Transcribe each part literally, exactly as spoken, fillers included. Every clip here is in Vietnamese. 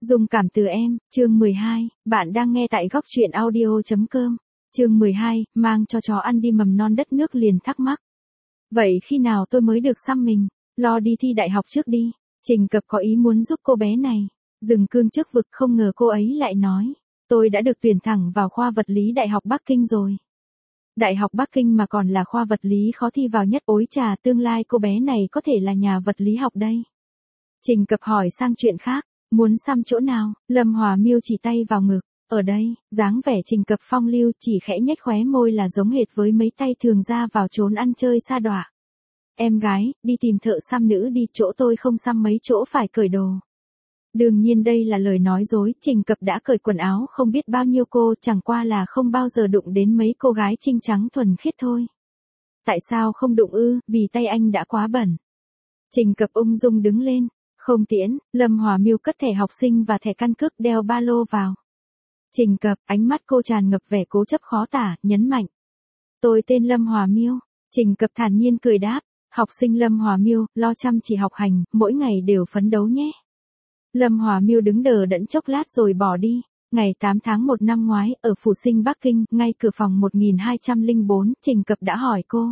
Dung cảm từ em, chương mười hai, bạn đang nghe tại góc truyện audio chấm com. Chương mười hai, mang cho chó ăn đi mầm non đất nước liền thắc mắc. Vậy khi nào tôi mới được xăm mình, lo đi thi đại học trước đi. Trình Cập có ý muốn giúp cô bé này, dừng cương trước vực, không ngờ cô ấy lại nói, tôi đã được tuyển thẳng vào khoa vật lý Đại học Bắc Kinh rồi. Đại học Bắc Kinh mà còn là khoa vật lý khó thi vào nhất, ối chà, tương lai cô bé này có thể là nhà vật lý học đây. Trình Cập hỏi sang chuyện khác. Muốn xăm chỗ nào? Lâm Hòa Miêu chỉ tay vào ngực. Ở đây, dáng vẻ Trình Cập phong lưu, chỉ khẽ nhếch khóe môi là giống hệt với mấy tay thường ra vào trốn ăn chơi sa đọa. Em gái, đi tìm thợ xăm nữ đi, chỗ tôi không xăm mấy chỗ phải cởi đồ. Đương nhiên đây là lời nói dối, Trình Cập đã cởi quần áo không biết bao nhiêu cô, chẳng qua là không bao giờ đụng đến mấy cô gái trinh trắng thuần khiết thôi. Tại sao không đụng ư? Vì tay anh đã quá bẩn. Trình Cập ung dung đứng lên. Không tiễn, Lâm Hòa Miêu cất thẻ học sinh và thẻ căn cước, đeo ba lô vào. Trình Cập, ánh mắt cô tràn ngập vẻ cố chấp khó tả, nhấn mạnh. Tôi tên Lâm Hòa Miêu. Trình Cập thản nhiên cười đáp, học sinh Lâm Hòa Miêu, lo chăm chỉ học hành, mỗi ngày đều phấn đấu nhé. Lâm Hòa Miêu đứng đờ đẫn chốc lát rồi bỏ đi. Ngày tám tháng một năm ngoái, ở Phủ Sinh Bắc Kinh, ngay cửa phòng một nghìn hai trăm lẻ bốn, Trình Cập đã hỏi cô.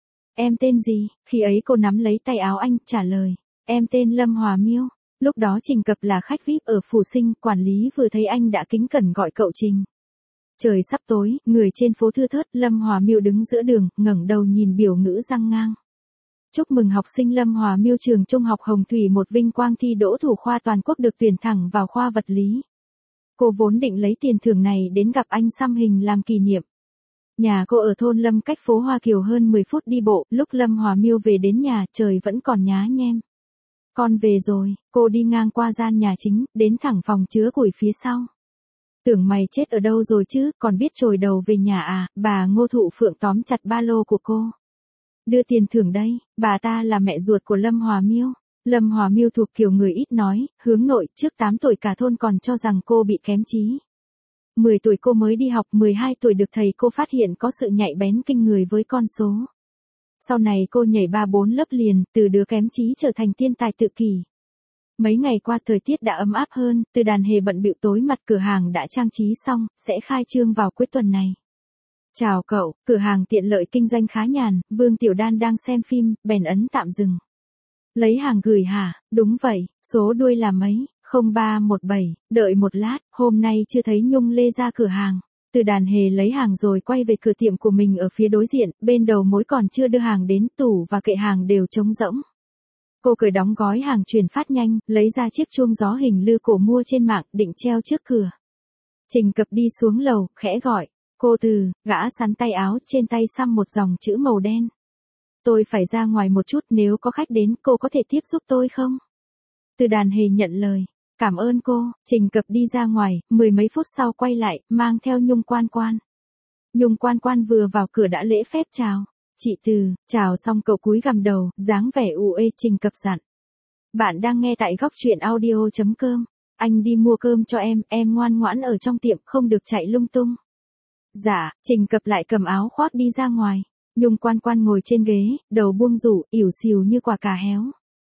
Em tên gì? Khi ấy cô nắm lấy tay áo anh, trả lời. Em tên Lâm Hòa Miêu. Lúc đó Trình Cập là khách vi ai pi ở Phủ Sinh, quản lý vừa thấy anh đã kính cẩn gọi cậu Trình. Trời sắp tối, người trên phố thưa thớt, Lâm Hòa Miêu đứng giữa đường, ngẩng đầu nhìn biểu ngữ răng ngang. Chúc mừng học sinh Lâm Hòa Miêu, trường trung học Hồng Thủy một vinh quang thi đỗ thủ khoa toàn quốc, được tuyển thẳng vào khoa vật lý. Cô vốn định lấy tiền thưởng này đến gặp anh xăm hình làm kỷ niệm. Nhà cô ở thôn Lâm, cách phố Hoa Kiều hơn mười phút đi bộ. Lúc Lâm Hòa Miêu về đến nhà, trời vẫn còn nhá nhem. Con về rồi, cô đi ngang qua gian nhà chính, đến thẳng phòng chứa củi phía sau. Tưởng mày chết ở đâu rồi chứ, còn biết trồi đầu về nhà à? Bà Ngô Thụ Phượng tóm chặt ba lô của cô. Đưa tiền thưởng đây, bà ta là mẹ ruột của Lâm Hòa Miêu. Lâm Hòa Miêu thuộc kiểu người ít nói, hướng nội, trước tám tuổi cả thôn còn cho rằng cô bị kém trí. mười tuổi cô mới đi học, mười hai tuổi được thầy cô phát hiện có sự nhạy bén kinh người với con số. Sau này cô nhảy ba bốn lớp liền, từ đứa kém trí trở thành thiên tài tự kỷ. Mấy ngày qua thời tiết đã ấm áp hơn, Từ Đàn Hề bận bịu, tối mặt cửa hàng đã trang trí xong, sẽ khai trương vào cuối tuần này. Chào cậu, cửa hàng tiện lợi kinh doanh khá nhàn. Vương Tiểu Đan đang xem phim, bèn ấn tạm dừng. Lấy hàng gửi hả? Đúng vậy, số đuôi là mấy? không ba một bảy, đợi một lát, hôm nay chưa thấy Nhung Lê ra cửa hàng. Từ Đàn Hề lấy hàng rồi quay về cửa tiệm của mình ở phía đối diện, bên đầu mối còn chưa đưa hàng đến, tủ và kệ hàng đều trống rỗng. Cô cởi đóng gói hàng chuyển phát nhanh, lấy ra chiếc chuông gió hình lư cổ mua trên mạng, định treo trước cửa. Trình Cập đi xuống lầu, khẽ gọi. Cô Từ, gã sắn tay áo, trên tay xăm một dòng chữ màu đen. Tôi phải ra ngoài một chút, nếu có khách đến, cô có thể tiếp giúp tôi không? Từ Đàn Hề nhận lời. Cảm ơn cô. Trình Cập đi ra ngoài, mười mấy phút sau quay lại, mang theo Nhung Quan Quan. Nhung Quan Quan vừa vào cửa đã lễ phép chào. Chị Từ, chào xong cậu cúi gằm đầu, dáng vẻ u ê. Trình Cập dặn. Bạn đang nghe tại góc truyện audio chấm com. Anh đi mua cơm cho em, em ngoan ngoãn ở trong tiệm, không được chạy lung tung. Dạ. Trình Cập lại cầm áo khoác đi ra ngoài. Nhung Quan Quan ngồi trên ghế, đầu buông rủ, ỉu xìu như quả cà héo.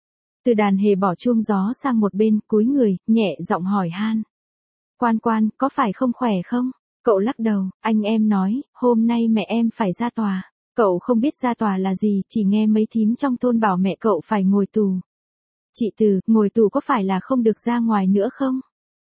Từ Đàn Hề bỏ chuông gió sang một bên, cúi người, nhẹ giọng hỏi han. Quan Quan, có phải không khỏe không? Cậu lắc đầu, anh em nói, hôm nay mẹ em phải ra tòa. Cậu không biết ra tòa là gì, chỉ nghe mấy thím trong thôn bảo mẹ cậu phải ngồi tù. Chị Từ, ngồi tù có phải là không được ra ngoài nữa không?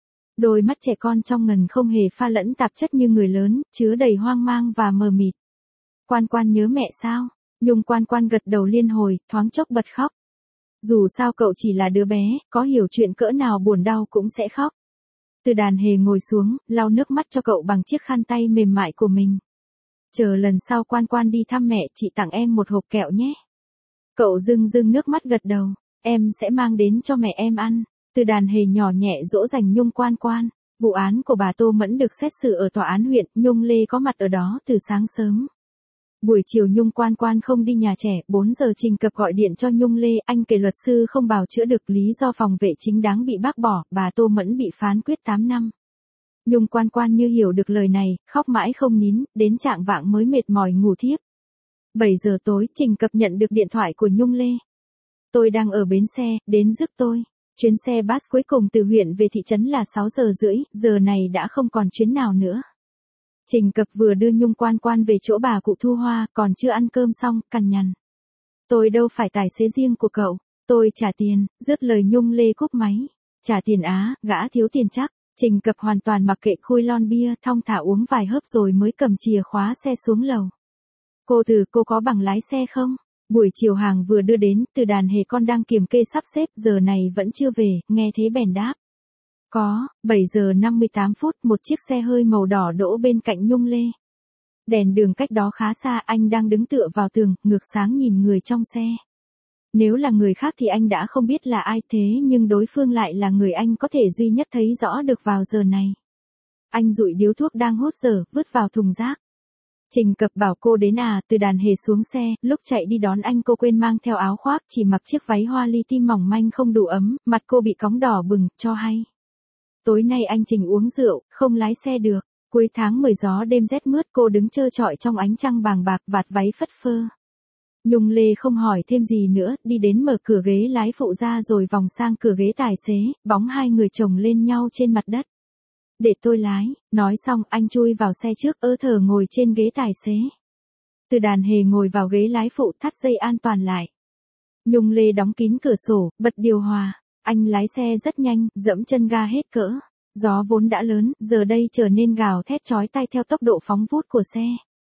Đôi mắt trẻ con trong ngần không hề pha lẫn tạp chất như người lớn, chứa đầy hoang mang và mờ mịt. Quan Quan nhớ mẹ sao? Nhung Quan Quan gật đầu liên hồi, thoáng chốc bật khóc. Dù sao cậu chỉ là đứa bé, có hiểu chuyện cỡ nào buồn đau cũng sẽ khóc. Từ Đàn Hề ngồi xuống, lau nước mắt cho cậu bằng chiếc khăn tay mềm mại của mình. Chờ lần sau Quan Quan đi thăm mẹ, chị tặng em một hộp kẹo nhé. Cậu rưng rưng nước mắt gật đầu, em sẽ mang đến cho mẹ em ăn. Từ Đàn Hề nhỏ nhẹ dỗ dành Nhung Quan Quan. Vụ án của bà Tô Mẫn được xét xử ở tòa án huyện, Nhung Lê có mặt ở đó từ sáng sớm. Buổi chiều Nhung Quan Quan không đi nhà trẻ, bốn giờ Trình Cập gọi điện cho Nhung Lê, anh kể luật sư không bào chữa được, lý do phòng vệ chính đáng bị bác bỏ, bà Tô Mẫn bị phán quyết tám năm. Nhung Quan Quan như hiểu được lời này, khóc mãi không nín, đến chạng vạng mới mệt mỏi ngủ thiếp. bảy giờ tối, Trình Cập nhận được điện thoại của Nhung Lê. Tôi đang ở bến xe, đến rước tôi. Chuyến xe bus cuối cùng từ huyện về thị trấn là sáu giờ rưỡi, giờ này đã không còn chuyến nào nữa. Trình Cập vừa đưa Nhung Quan Quan về chỗ bà cụ Thu Hoa, còn chưa ăn cơm xong, cằn nhằn. Tôi đâu phải tài xế riêng của cậu, tôi trả tiền, dứt lời Nhung Lê cúp máy. Trả tiền á, gã thiếu tiền chắc. Trình Cập hoàn toàn mặc kệ khui lon bia, thong thả uống vài hớp rồi mới cầm chìa khóa xe xuống lầu. Cô Từ, cô có bằng lái xe không? Buổi chiều hàng vừa đưa đến, Từ Đàn Hề con đang kiểm kê sắp xếp, giờ này vẫn chưa về, nghe thế bèn đáp. Có, bảy giờ năm mươi tám phút, một chiếc xe hơi màu đỏ đỗ bên cạnh Nhung Lê. Đèn đường cách đó khá xa, anh đang đứng tựa vào tường, ngược sáng nhìn người trong xe. Nếu là người khác thì anh đã không biết là ai, thế nhưng đối phương lại là người anh có thể duy nhất thấy rõ được vào giờ này. Anh dụi điếu thuốc đang hốt dở, vứt vào thùng rác. Trình Cập bảo cô đến à, Từ Đàn Hề xuống xe, lúc chạy đi đón anh cô quên mang theo áo khoác, chỉ mặc chiếc váy hoa li ti mỏng manh không đủ ấm, mặt cô bị cóng đỏ bừng, cho hay. Tối nay anh Trình uống rượu, không lái xe được. Cuối tháng mười gió đêm rét mướt, cô đứng trơ trọi trong ánh trăng bàng bạc, vạt váy phất phơ. Nhung Lê không hỏi thêm gì nữa, đi đến mở cửa ghế lái phụ ra rồi vòng sang cửa ghế tài xế, bóng hai người chồng lên nhau trên mặt đất. Để tôi lái, nói xong anh chui vào xe trước, ơ thở ngồi trên ghế tài xế. Từ Đàn Hề ngồi vào ghế lái phụ, thắt dây an toàn lại. Nhung Lê đóng kín cửa sổ, bật điều hòa. Anh lái xe rất nhanh, dẫm chân ga hết cỡ. Gió vốn đã lớn, giờ đây trở nên gào thét chói tai theo tốc độ phóng vút của xe.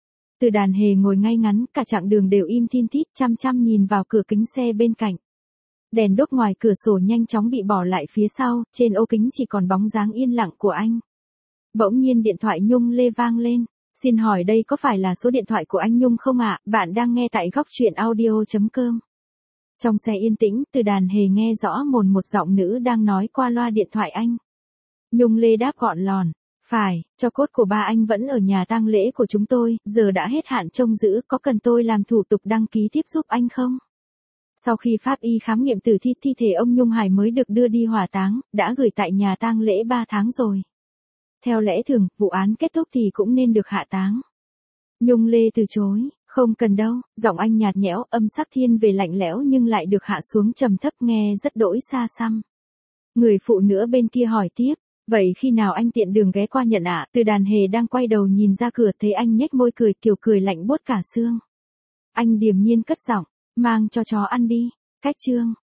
Từ Đàn Hề ngồi ngay ngắn, cả chặng đường đều im thin thít, chăm chăm nhìn vào cửa kính xe bên cạnh. Đèn đốt ngoài cửa sổ nhanh chóng bị bỏ lại phía sau, trên ô kính chỉ còn bóng dáng yên lặng của anh. Bỗng nhiên điện thoại Nhung Lê vang lên. Xin hỏi đây có phải là số điện thoại của anh Nhung không ạ? Bạn đang nghe tại góc truyện audio chấm com. Trong xe yên tĩnh, Từ Đàn Hề nghe rõ mồn một giọng nữ đang nói qua loa điện thoại anh. Nhung Lê đáp gọn lòn. Phải, cho cốt của ba anh vẫn ở nhà tang lễ của chúng tôi, giờ đã hết hạn trông giữ, có cần tôi làm thủ tục đăng ký tiếp giúp anh không? Sau khi pháp y khám nghiệm tử thi, thi thể ông Nhung Hải mới được đưa đi hỏa táng, đã gửi tại nhà tang lễ ba tháng rồi. Theo lẽ thường, vụ án kết thúc thì cũng nên được hạ táng. Nhung Lê từ chối, không cần đâu, giọng anh nhạt nhẽo, âm sắc thiên về lạnh lẽo nhưng lại được hạ xuống trầm thấp nghe rất đỗi xa xăm. Người phụ nữ bên kia hỏi tiếp, vậy khi nào anh tiện đường ghé qua nhận ạ? Từ Đàn Hề đang quay đầu nhìn ra cửa thấy anh nhếch môi cười, kiểu cười lạnh buốt cả xương. Anh điềm nhiên cất giọng, mang cho chó ăn đi. Cách chương